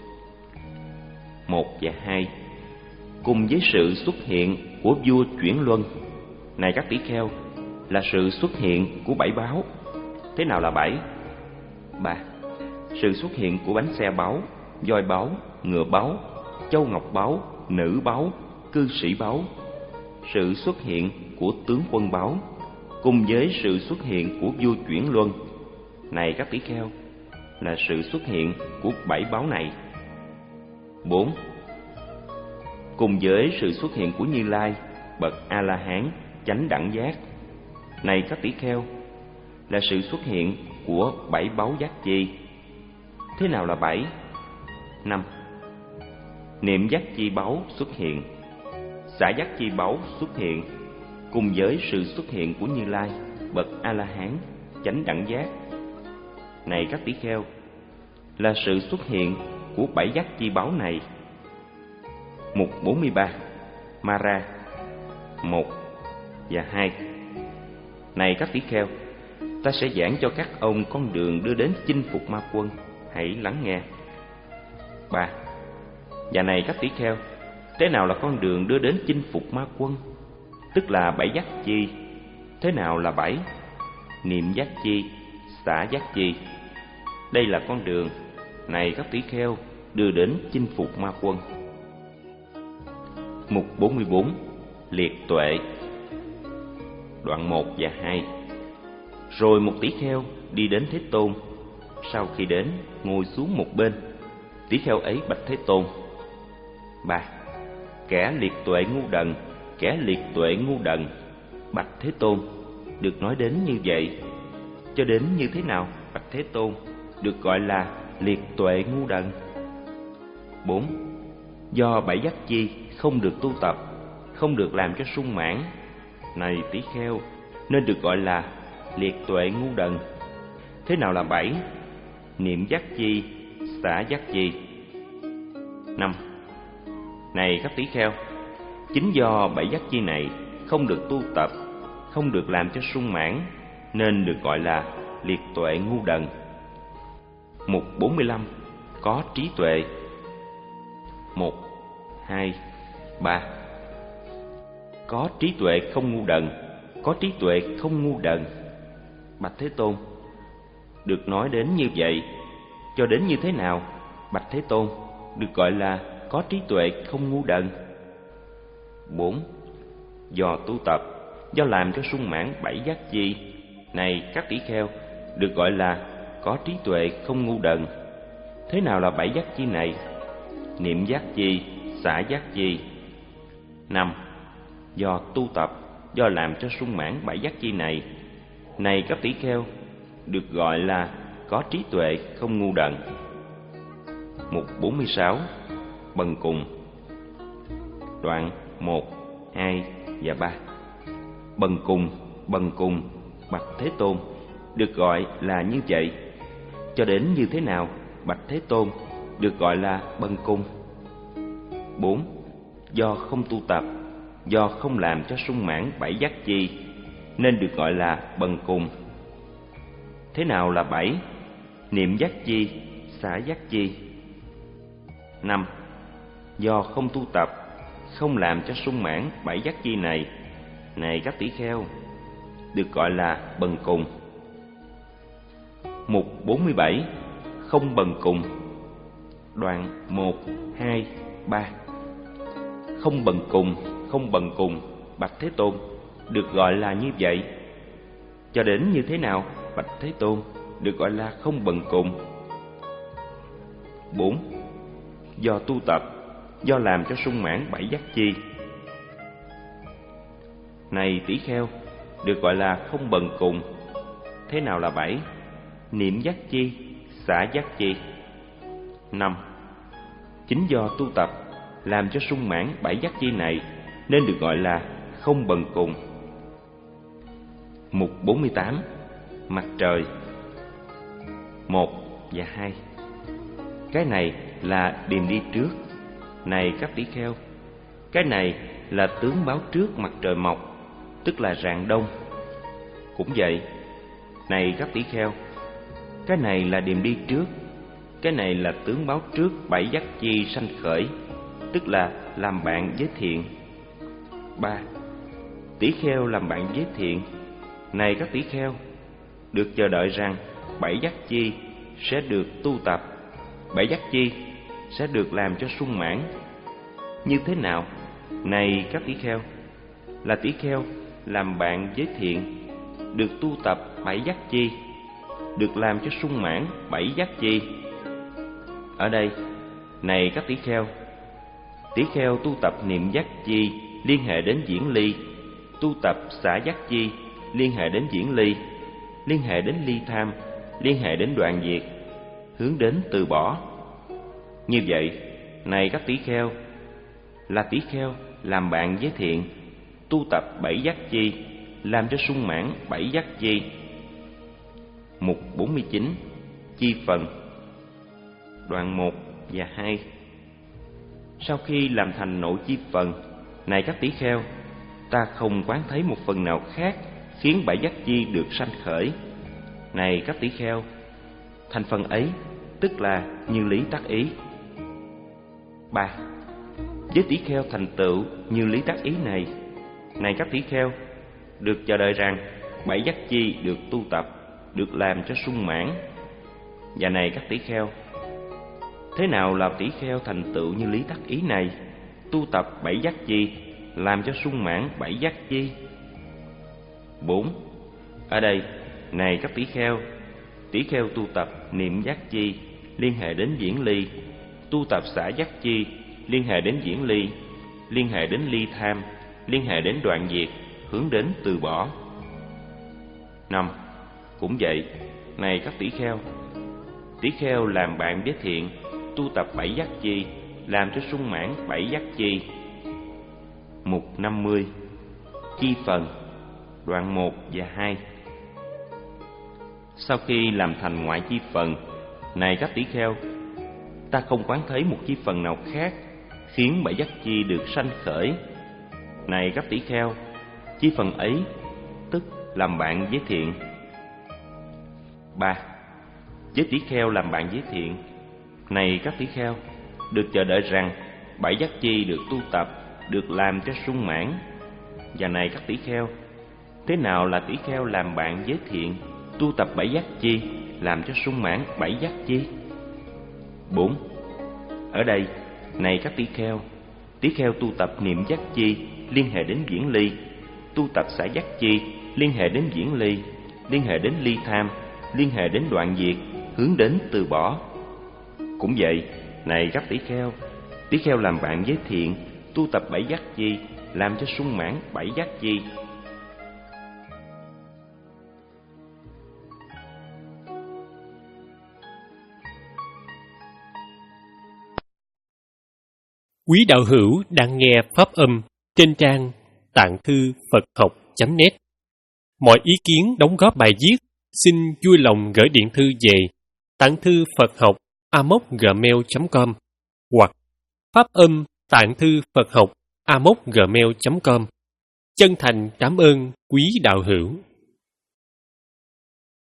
Một và hai. Cùng với sự xuất hiện của vua chuyển luân, này các tỷ kheo, là sự xuất hiện của bảy báu. Thế nào là bảy? Ba. Sự xuất hiện của bánh xe báu, voi báu, ngựa báu, châu ngọc báu, nữ báu, cư sĩ báu. Sự xuất hiện của tướng quân báu, cùng với sự xuất hiện của vua chuyển luân, này các tỷ kheo, là sự xuất hiện của bảy báu này. Bốn. Cùng với sự xuất hiện của Như Lai, bậc A-la-hán, chánh đẳng giác, này các tỷ kheo, là sự xuất hiện của bảy báu giác chi. Thế nào là bảy? Năm. Niệm giác chi báu xuất hiện, xả giác chi báu xuất hiện, cùng với sự xuất hiện của Như Lai, bậc A-la-hán, chánh đẳng giác, này các tỷ kheo, là sự xuất hiện của bảy giác chi báu này. Mục bốn mươi ba. Mara. Một và hai. Này các tỷ kheo, ta sẽ giảng cho các ông con đường đưa đến chinh phục ma quân, hãy lắng nghe. Ba. Và này các tỷ kheo, thế nào là con đường đưa đến chinh phục ma quân? Tức là bảy giác chi. Thế nào là bảy? Niệm giác chi, xả giác chi. Đây là con đường, này các tỷ kheo, đưa đến chinh phục ma quân. Mục bốn mươi bốn. Liệt tuệ. Đoạn một và hai. Rồi một tỷ kheo đi đến Thế Tôn. Sau khi đến, ngồi xuống một bên. Tỷ kheo ấy bạch Thế Tôn. Ba. Kẻ liệt tuệ ngu đần, kẻ liệt tuệ ngu đần, bạch Thế Tôn. Được nói đến như vậy. Cho đến như thế nào, bạch Thế Tôn, được gọi là liệt tuệ ngu đần? Bốn. Do bảy giác chi không được tu tập, không được làm cho sung mãn, này tỷ kheo, nên được gọi là liệt tuệ ngu đần. Thế nào là bảy? Niệm giác chi, xả giác chi. Năm. Này các tỷ kheo, chính do bảy giác chi này không được tu tập, không được làm cho sung mãn, nên được gọi là liệt tuệ ngu đần. Mục bốn mươi lăm. Có trí tuệ. một, hai, ba. Có trí tuệ không ngu đần, có trí tuệ không ngu đần. Bạch Thế Tôn, được nói đến như vậy, cho đến như thế nào, Bạch Thế Tôn, được gọi là có trí tuệ không ngu đần? Bốn. Do tu tập, do làm cho sung mãn bảy giác chi, này các tỷ kheo, được gọi là có trí tuệ không ngu đần. Thế nào là bảy giác chi này? Niệm giác chi, xả giác chi. Năm. Do tu tập, do làm cho sung mãn bảy giác chi này, này các tỷ kheo, được gọi là có trí tuệ không ngu đần. Mục bốn mươi sáu. Bần cùng. Đoạn một, hai và ba. Bần cùng, bần cùng, Bạch Thế Tôn, được gọi là như vậy. Cho đến như thế nào, Bạch Thế Tôn, được gọi là bần cùng? Bốn. Do không tu tập, do không làm cho sung mãn bảy giác chi, nên được gọi là bần cùng. Thế nào là bảy? Niệm giác chi, xả giác chi. Năm. Do không tu tập, không làm cho sung mãn bảy giác chi này, này các tỷ kheo, được gọi là bần cùng. Mục bốn mươi bảy. Không bần cùng. Đoạn một, hai, ba. Không bần cùng, không bần cùng, Bạch Thế Tôn, được gọi là như vậy. Cho đến như thế nào, Bạch Thế Tôn, được gọi là không bần cùng? Bốn. Do tu tập, do làm cho sung mãn bảy giác chi, này tỷ kheo, được gọi là không bần cùng. Thế nào là bảy? Niệm giác chi, xả giác chi. Năm. Chính do tu tập, làm cho sung mãn bảy giác chi này, nên được gọi là không bần cùng. Mục bốn mươi tám. Mặt trời. Một và hai. Cái này là điềm đi trước, này các tỷ kheo. Cái này là tướng báo trước mặt trời mọc, tức là rạng đông. Cũng vậy, này các tỷ kheo, cái này là điềm đi trước, cái này là tướng báo trước bảy giác chi sanh khởi, tức là làm bạn với thiện. Ba. Tỷ kheo làm bạn với thiện, này các tỷ kheo, được chờ đợi rằng bảy giác chi sẽ được tu tập, bảy giác chi sẽ được làm cho sung mãn. Như thế nào, này các tỷ kheo, là tỷ kheo làm bạn với thiện, được tu tập bảy giác chi, được làm cho sung mãn bảy giác chi. Ở đây, này các tỷ kheo, tỷ kheo tu tập niệm giác chi liên hệ đến diễn ly, tu tập xả giác chi liên hệ đến diễn ly, liên hệ đến ly tham, liên hệ đến đoạn diệt, hướng đến từ bỏ. Như vậy, này các tỷ kheo, là tỷ kheo làm bạn với thiện, tu tập bảy giác chi, làm cho sung mãn bảy giác chi. Mục bốn mươi chín. Chi phần. Đoạn một và hai. Sau khi làm thành nội chi phần, này các tỷ kheo, ta không quán thấy một phần nào khác khiến bảy giác chi được sanh khởi. Này các tỷ kheo, thành phần ấy tức là như lý tác ý. Ba. Với tỷ kheo thành tựu như lý tác ý này, này các tỷ kheo, được chờ đợi rằng bảy giác chi được tu tập, được làm cho sung mãn. Và này các tỷ kheo, thế nào là tỷ kheo thành tựu như lý tác ý này, tu tập bảy giác chi, làm cho sung mãn bảy giác chi? Bốn. Ở đây, này các tỷ kheo, tỷ kheo tu tập niệm giác chi liên hệ đến diễn ly, tu tập xả giác chi liên hệ đến diễn ly, liên hệ đến ly tham, liên hệ đến đoạn diệt, hướng đến từ bỏ. Năm. Cũng vậy, này các tỷ kheo, tỷ kheo làm bạn với thiện, tu tập bảy giác chi, làm cho sung mãn bảy giác chi. Mục năm mươi. Chi phần. Đoạn một và hai. Sau khi làm thành ngoại chi phần, này các tỷ kheo, ta không quán thấy một chi phần nào khác khiến bảy giác chi được sanh khởi. Này các tỷ kheo, chi phần ấy tức làm bạn với thiện. Ba. Với tỷ kheo làm bạn với thiện, này các tỷ kheo, được chờ đợi rằng bảy giác chi được tu tập, được làm cho sung mãn. Và này các tỷ kheo, thế nào là tỷ kheo làm bạn với thiện, tu tập bảy giác chi, làm cho sung mãn bảy giác chi? Bốn. Ở đây, này các tỷ kheo, tỷ kheo tu tập niệm giác chi liên hệ đến viễn ly, tu tập xả giác chi liên hệ đến viễn ly, liên hệ đến ly tham, liên hệ đến đoạn diệt, hướng đến từ bỏ. Cũng vậy, này các tỷ kheo, tỷ kheo làm bạn với thiện, tu tập bảy giác chi, làm cho sung mãn bảy giác chi. Quý đạo hữu đang nghe pháp âm trên trang tạng thư Phật học chấm net. Mọi ý kiến đóng góp bài viết xin vui lòng gửi điện thư về tạng thư Phật học a m o c gmail chấm com hoặc pháp âm tạng thư Phật học a m o c gmail chấm com. Chân thành cảm ơn quý đạo hữu.